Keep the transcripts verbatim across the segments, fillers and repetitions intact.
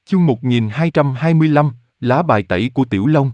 Chương một nghìn hai trăm hai mươi lăm, lá bài tẩy của Tiểu Long.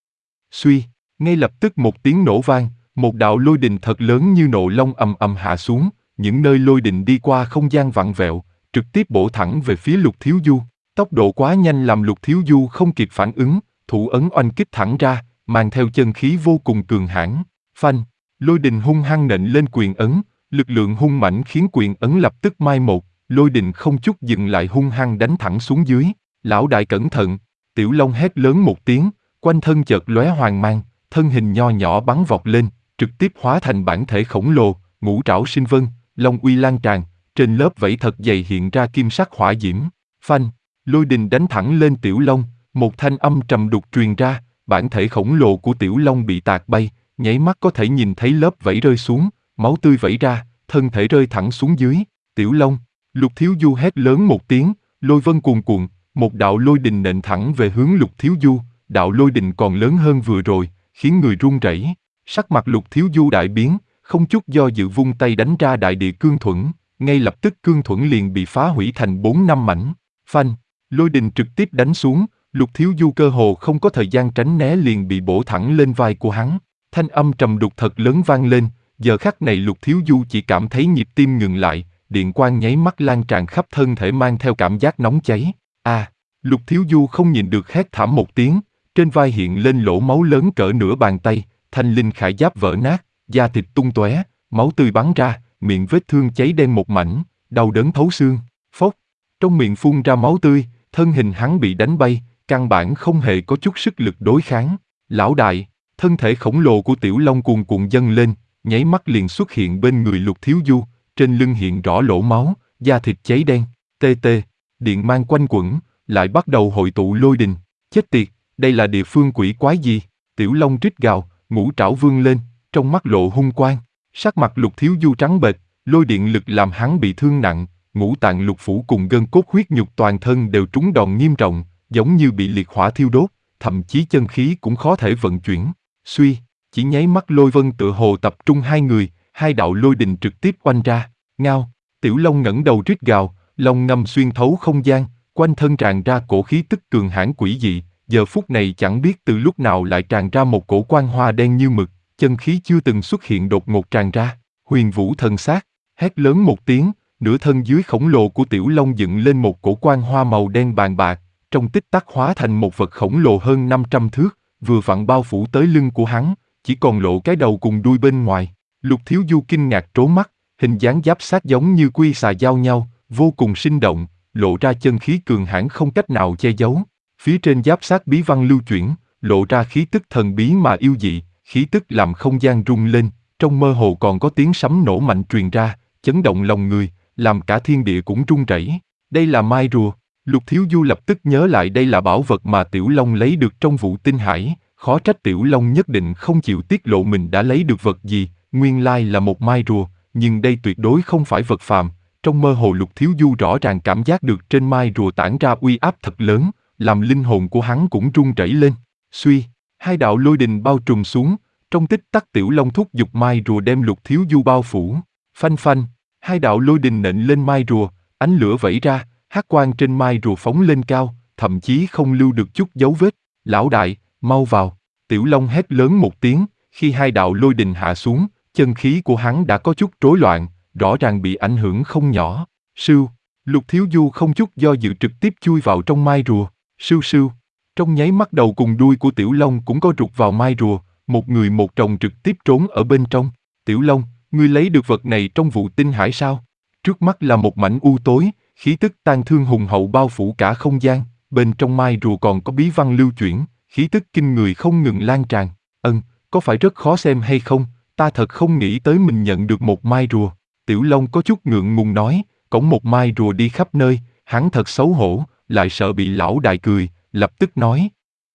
Suy, ngay lập tức một tiếng nổ vang, một đạo lôi đình thật lớn như nộ long ầm ầm hạ xuống, những nơi lôi đình đi qua không gian vặn vẹo, trực tiếp bổ thẳng về phía Lục Thiếu Du. Tốc độ quá nhanh làm Lục Thiếu Du không kịp phản ứng, thủ ấn oanh kích thẳng ra, mang theo chân khí vô cùng cường hãn. Phanh, lôi đình hung hăng nện lên quyền ấn, lực lượng hung mãnh khiến quyền ấn lập tức mai một, lôi đình không chút dừng lại hung hăng đánh thẳng xuống dưới. Lão đại cẩn thận! Tiểu Long hét lớn một tiếng, quanh thân chợt lóe hoàng mang, thân hình nho nhỏ bắn vọt lên, trực tiếp hóa thành bản thể khổng lồ, ngũ trảo sinh vân, long uy lan tràn, trên lớp vảy thật dày hiện ra kim sắc hỏa diễm. Phanh, lôi đình đánh thẳng lên Tiểu Long, một thanh âm trầm đục truyền ra, bản thể khổng lồ của Tiểu Long bị tạc bay, nháy mắt có thể nhìn thấy lớp vảy rơi xuống, máu tươi vẩy ra, thân thể rơi thẳng xuống dưới. Tiểu Long! Lục Thiếu Du hét lớn một tiếng, lôi vân cuồn cuộn, một đạo lôi đình nện thẳng về hướng Lục Thiếu Du, đạo lôi đình còn lớn hơn vừa rồi, khiến người run rẩy. Sắc mặt Lục Thiếu Du đại biến, không chút do dự vung tay đánh ra đại địa cương thuẫn, ngay lập tức cương thuẫn liền bị phá hủy thành bốn năm mảnh. Phanh, lôi đình trực tiếp đánh xuống, Lục Thiếu Du cơ hồ không có thời gian tránh né liền bị bổ thẳng lên vai của hắn. Thanh âm trầm đục thật lớn vang lên, giờ khắc này Lục Thiếu Du chỉ cảm thấy nhịp tim ngừng lại, điện quang nháy mắt lan tràn khắp thân thể mang theo cảm giác nóng cháy. A, à, Lục Thiếu Du không nhìn được hét thảm một tiếng, trên vai hiện lên lỗ máu lớn cỡ nửa bàn tay, thanh linh khải giáp vỡ nát, da thịt tung tóe, máu tươi bắn ra, miệng vết thương cháy đen một mảnh, đau đớn thấu xương. Phốc, trong miệng phun ra máu tươi, thân hình hắn bị đánh bay, căn bản không hề có chút sức lực đối kháng. Lão đại, thân thể khổng lồ của Tiểu Long cuồn cuộn dâng lên, nháy mắt liền xuất hiện bên người Lục Thiếu Du, trên lưng hiện rõ lỗ máu, da thịt cháy đen, tê tê, điện mang quanh quẩn, lại bắt đầu hội tụ lôi đình. Chết tiệt, đây là địa phương quỷ quái gì? Tiểu Long rít gào, ngũ trảo vươn lên, trong mắt lộ hung quang. Sắc mặt Lục Thiếu Du trắng bệch, lôi điện lực làm hắn bị thương nặng, ngũ tạng lục phủ cùng gân cốt huyết nhục toàn thân đều trúng đòn nghiêm trọng, giống như bị liệt hỏa thiêu đốt, thậm chí chân khí cũng khó thể vận chuyển. Suy, chỉ nháy mắt lôi vân tựa hồ tập trung hai người, hai đạo lôi đình trực tiếp oanh ra. Ngao, Tiểu Long ngẩng đầu rít gào, long ngâm xuyên thấu không gian, quanh thân tràn ra cổ khí tức cường hãn quỷ dị, giờ phút này chẳng biết từ lúc nào lại tràn ra một cổ quang hoa đen như mực, chân khí chưa từng xuất hiện đột ngột tràn ra. Huyền Vũ thần sát, hét lớn một tiếng, nửa thân dưới khổng lồ của Tiểu Long dựng lên một cổ quang hoa màu đen bàn bạc, trong tích tắc hóa thành một vật khổng lồ hơn năm trăm thước, vừa vặn bao phủ tới lưng của hắn, chỉ còn lộ cái đầu cùng đuôi bên ngoài. Lục Thiếu Du kinh ngạc trố mắt, hình dáng giáp sát giống như quy xà giao nhau, vô cùng sinh động, lộ ra chân khí cường hãn không cách nào che giấu. Phía trên giáp sát bí văn lưu chuyển, lộ ra khí tức thần bí mà yêu dị, khí tức làm không gian rung lên, trong mơ hồ còn có tiếng sấm nổ mạnh truyền ra, chấn động lòng người, làm cả thiên địa cũng rung rẩy. Đây là mai rùa. Lục Thiếu Du lập tức nhớ lại đây là bảo vật mà Tiểu Long lấy được trong vụ tinh hải, khó trách Tiểu Long nhất định không chịu tiết lộ mình đã lấy được vật gì, nguyên lai là một mai rùa, nhưng đây tuyệt đối không phải vật phàm. Trong mơ hồ Lục Thiếu Du rõ ràng cảm giác được trên mai rùa tản ra uy áp thật lớn, làm linh hồn của hắn cũng rung rẩy lên. Suy, hai đạo lôi đình bao trùm xuống, trong tích tắc Tiểu Long thúc giục mai rùa đem Lục Thiếu Du bao phủ. Phanh phanh, hai đạo lôi đình nện lên mai rùa, ánh lửa vẩy ra, hắc quang trên mai rùa phóng lên cao, thậm chí không lưu được chút dấu vết. Lão đại, mau vào! Tiểu Long hét lớn một tiếng, khi hai đạo lôi đình hạ xuống, chân khí của hắn đã có chút rối loạn, rõ ràng bị ảnh hưởng không nhỏ. Sưu, Lục Thiếu Du không chút do dự trực tiếp chui vào trong mai rùa. Sưu sưu, trong nháy mắt đầu cùng đuôi của Tiểu Long cũng có rụt vào mai rùa, một người một tròng trực tiếp trốn ở bên trong. Tiểu Long, ngươi lấy được vật này trong vụ tinh hải sao? Trước mắt là một mảnh u tối, khí tức tang thương hùng hậu bao phủ cả không gian, bên trong mai rùa còn có bí văn lưu chuyển, khí tức kinh người không ngừng lan tràn. Ân, có phải rất khó xem hay không? Ta thật không nghĩ tới mình nhận được một mai rùa. Tiểu Long có chút ngượng ngùng nói, cõng một mai rùa đi khắp nơi, hắn thật xấu hổ, lại sợ bị lão đại cười, lập tức nói.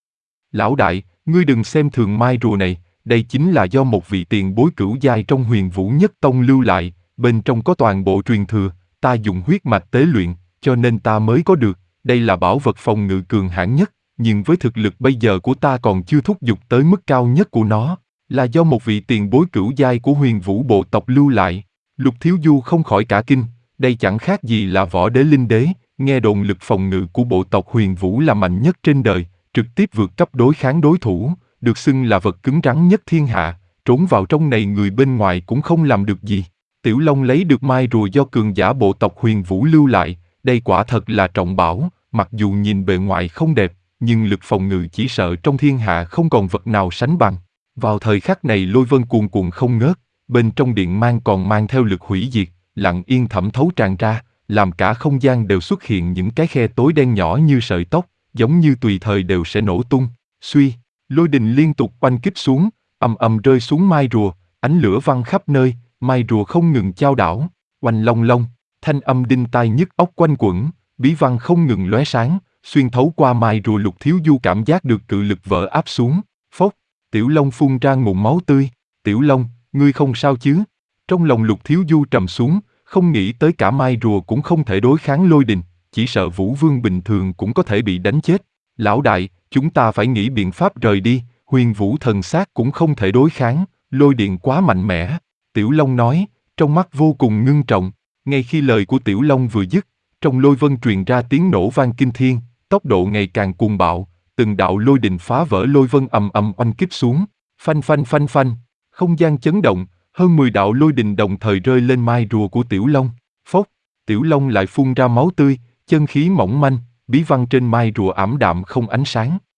Lão đại, ngươi đừng xem thường mai rùa này, đây chính là do một vị tiền bối cửu giai trong Huyền Vũ Nhất Tông lưu lại, bên trong có toàn bộ truyền thừa, ta dùng huyết mạch tế luyện, cho nên ta mới có được, đây là bảo vật phòng ngự cường hãn nhất, nhưng với thực lực bây giờ của ta còn chưa thúc giục tới mức cao nhất của nó, là do một vị tiền bối cửu giai của Huyền Vũ bộ tộc lưu lại. Lục Thiếu Du không khỏi cả kinh, đây chẳng khác gì là võ đế linh đế, nghe đồn lực phòng ngự của bộ tộc Huyền Vũ là mạnh nhất trên đời, trực tiếp vượt cấp đối kháng đối thủ, được xưng là vật cứng rắn nhất thiên hạ, trốn vào trong này người bên ngoài cũng không làm được gì. Tiểu Long lấy được mai rùa do cường giả bộ tộc Huyền Vũ lưu lại, đây quả thật là trọng bảo, mặc dù nhìn bề ngoài không đẹp, nhưng lực phòng ngự chỉ sợ trong thiên hạ không còn vật nào sánh bằng. Vào thời khắc này lôi vân cuồn cuộn không ngớt, bên trong điện mang còn mang theo lực hủy diệt, lặng yên thẩm thấu tràn ra, làm cả không gian đều xuất hiện những cái khe tối đen nhỏ như sợi tóc, giống như tùy thời đều sẽ nổ tung. Suy, lôi đình liên tục oanh kích xuống, ầm ầm rơi xuống mai rùa, ánh lửa văng khắp nơi, mai rùa không ngừng chao đảo, oanh long long, thanh âm đinh tai nhức óc quanh quẩn, bí văn không ngừng lóe sáng, xuyên thấu qua mai rùa. Lục Thiếu Du cảm giác được cự lực vỡ áp xuống, phốc, Tiểu Long phun ra nguồn máu tươi. Tiểu Long, ngươi không sao chứ? Trong lòng Lục Thiếu Du trầm xuống, không nghĩ tới cả mai rùa cũng không thể đối kháng lôi đình, chỉ sợ Vũ Vương bình thường cũng có thể bị đánh chết. Lão đại, chúng ta phải nghĩ biện pháp rời đi, Huyền Vũ thần xác cũng không thể đối kháng, lôi điện quá mạnh mẽ. Tiểu Long nói, trong mắt vô cùng ngưng trọng. Ngay khi lời của Tiểu Long vừa dứt, trong lôi vân truyền ra tiếng nổ vang kinh thiên, tốc độ ngày càng cuồng bạo, từng đạo lôi đình phá vỡ lôi vân ầm ầm oanh kích xuống, phanh phanh phanh phanh, không gian chấn động, hơn mười đạo lôi đình đồng thời rơi lên mai rùa của Tiểu Long. Phốc, Tiểu Long lại phun ra máu tươi, chân khí mỏng manh, bí văn trên mai rùa ảm đạm không ánh sáng.